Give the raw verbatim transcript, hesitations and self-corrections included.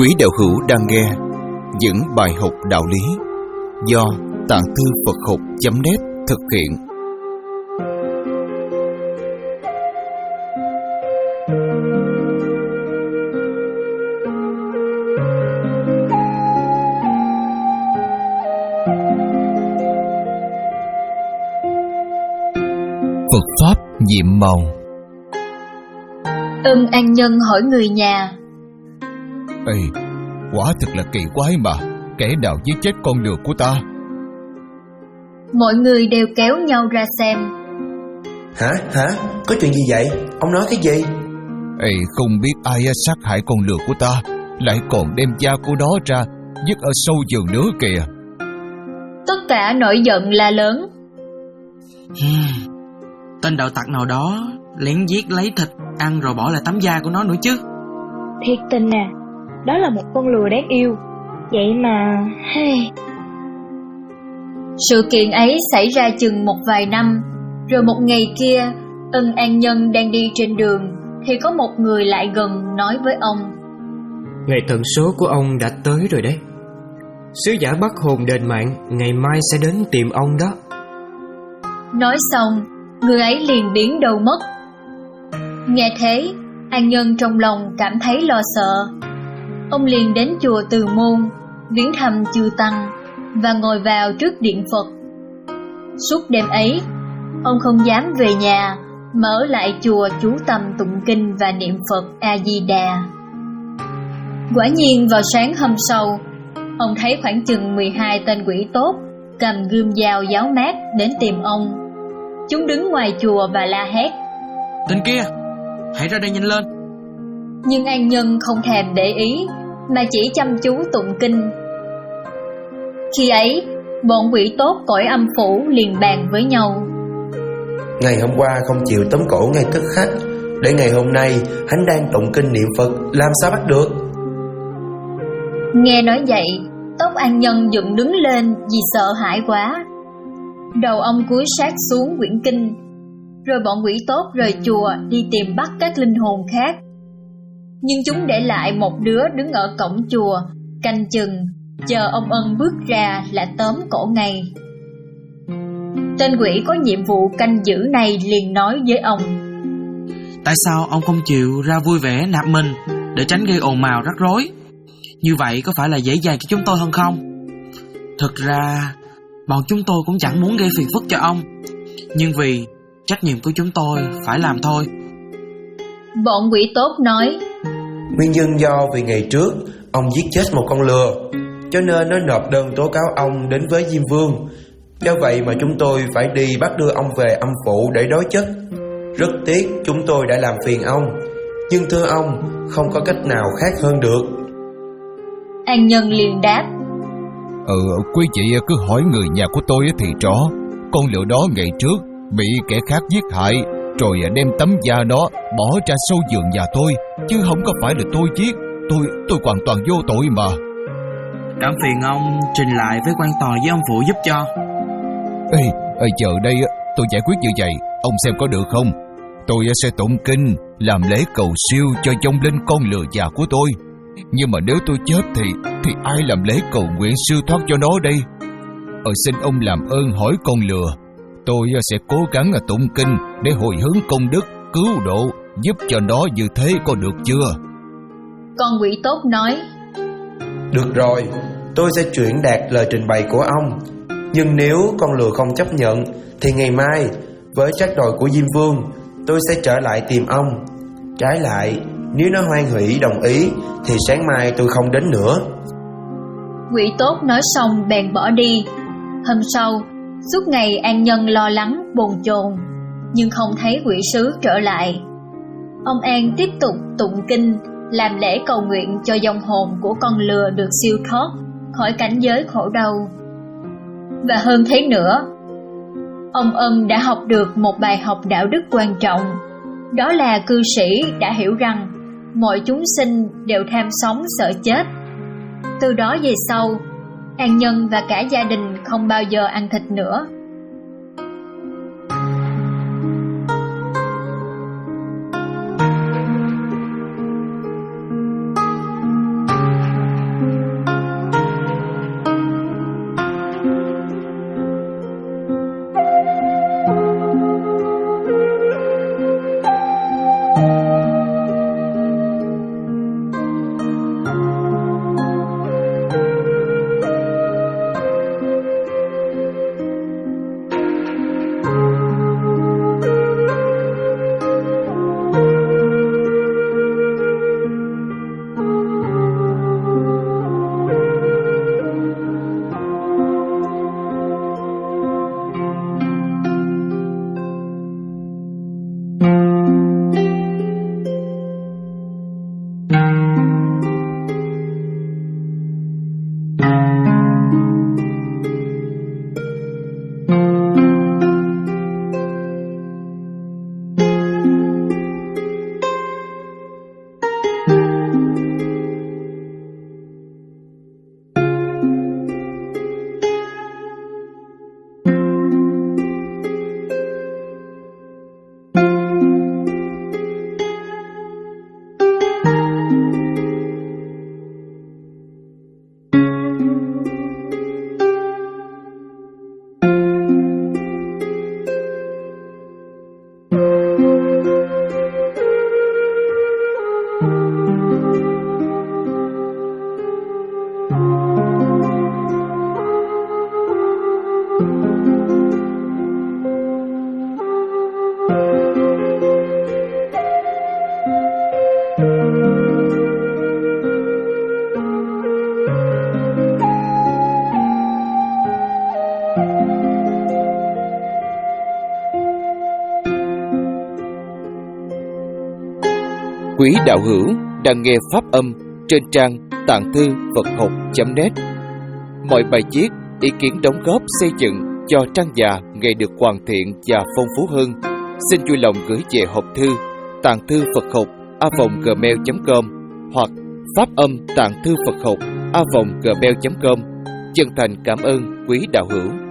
Quý đạo hữu đang nghe những bài học đạo lý do Tạng Thư Phật Học chấm net thực hiện. Phật Pháp nhiệm màu. Ưng An Nhân hỏi người nhà: Ê, quả thật là kỳ quái mà, kẻ nào giết chết con lừa của ta? Mọi người đều kéo nhau ra xem. Hả? Hả? Có chuyện gì vậy? Ông nói cái gì? Ê, không biết ai sát hại con lừa của ta, lại còn đem da của nó ra vứt ở sâu vườn nữa kìa. Tất cả nổi giận la lớn: Tên đạo tặc nào đó lén giết lấy thịt ăn rồi bỏ lại tấm da của nó nữa chứ. Thiệt tình à, đó là một con lừa đáng yêu. Vậy mà hey. Sự kiện ấy xảy ra chừng một vài năm. Rồi một ngày kia, Ưng An Nhân đang đi trên đường thì có một người lại gần nói với ông: Ngày tận số của ông đã tới rồi đấy. Sứ giả bắt hồn đền mạng ngày mai sẽ đến tìm ông đó. Nói xong, người ấy liền biến đâu mất. Nghe thế, An Nhân trong lòng cảm thấy lo sợ. Ông liền đến chùa Từ Môn, viếng thăm chư tăng và ngồi vào trước điện Phật. Suốt đêm ấy, ông không dám về nhà mà ở lại chùa chú tâm tụng kinh và niệm Phật A-di-đà. Quả nhiên vào sáng hôm sau, ông thấy khoảng chừng mười hai tên quỷ tốt cầm gươm dao giáo mát đến tìm ông. Chúng đứng ngoài chùa và la hét: Tên kia, hãy ra đây nhanh lên. Nhưng An Nhân không thèm để ý mà chỉ chăm chú tụng kinh. Khi ấy, bọn quỷ tốt cõi âm phủ liền bàn với nhau: Ngày hôm qua không chịu tóm cổ ngay tức khắc, để ngày hôm nay hắn đang tụng kinh niệm Phật, làm sao bắt được? Nghe nói vậy, tóc An Nhân dựng đứng lên vì sợ hãi quá. Đầu ông cúi sát xuống quyển kinh. Rồi bọn quỷ tốt rời chùa đi tìm bắt các linh hồn khác. Nhưng chúng để lại một đứa đứng ở cổng chùa canh chừng, chờ ông Ân bước ra là tóm cổ ngay. Tên quỷ có nhiệm vụ canh giữ này liền nói với ông: Tại sao ông không chịu ra vui vẻ nạp mình để tránh gây ồn ào rắc rối? Như vậy có phải là dễ dàng cho chúng tôi hơn không? Thực ra bọn chúng tôi cũng chẳng muốn gây phiền phức cho ông, nhưng vì trách nhiệm của chúng tôi phải làm thôi. Bọn quỷ tốt nói: Nguyên nhân do vì ngày trước ông giết chết một con lừa, cho nên nó nộp đơn tố cáo ông đến với Diêm Vương. Do vậy mà chúng tôi phải đi bắt đưa ông về âm phủ để đối chất. Rất tiếc chúng tôi đã làm phiền ông, nhưng thưa ông, không có cách nào khác hơn được. An Nhân liền đáp: Ừ, quý vị cứ hỏi người nhà của tôi thì rõ. Con lừa đó ngày trước bị kẻ khác giết hại, rồi đem tấm da đó bỏ ra sâu vườn nhà tôi, chứ không có phải là tôi giết. Tôi tôi hoàn toàn vô tội mà. Cảm phiền ông trình lại với quan tòa với ông phụ giúp cho. Ê, ê chờ đây tôi giải quyết như vậy, ông xem có được không? Tôi sẽ tụng kinh, làm lễ cầu siêu cho vong linh con lừa già của tôi. Nhưng mà nếu tôi chết thì thì ai làm lễ cầu nguyện siêu thoát cho nó đây? Ờ, xin ông làm ơn hỏi con lừa. Tôi sẽ cố gắng tụng kinh để hồi hướng công đức, cứu độ, giúp cho nó như thế, có được chưa? Con quỷ tốt nói: Được rồi, tôi sẽ chuyển đạt lời trình bày của ông. Nhưng nếu con lừa không chấp nhận thì ngày mai với trách đòi của Diêm Vương, tôi sẽ trở lại tìm ông. Trái lại, nếu nó hoan hỷ đồng ý thì sáng mai tôi không đến nữa. Quỷ tốt nói xong bèn bỏ đi. Hôm sau, suốt ngày An Nhân lo lắng bồn chồn, nhưng không thấy quỷ sứ trở lại. Ông An tiếp tục tụng kinh, làm lễ cầu nguyện cho vong hồn của con lừa được siêu thoát khỏi cảnh giới khổ đau. Và hơn thế nữa, ông Ân đã học được một bài học đạo đức quan trọng. Đó là cư sĩ đã hiểu rằng mọi chúng sinh đều tham sống sợ chết. Từ đó về sau, An Nhân và cả gia đình không bao giờ ăn thịt nữa. Quý đạo hữu đang nghe pháp âm trên trang tạng thư Phật học chấm net. Mọi bài viết, ý kiến đóng góp xây dựng cho trang già ngày được hoàn thiện và phong phú hơn, xin vui lòng gửi về hộp thư tạng thư Phật học a vòng gmail chấm com hoặc pháp âm tạng thư Phật học a vòng gmail chấm com. Chân thành cảm ơn quý đạo hữu.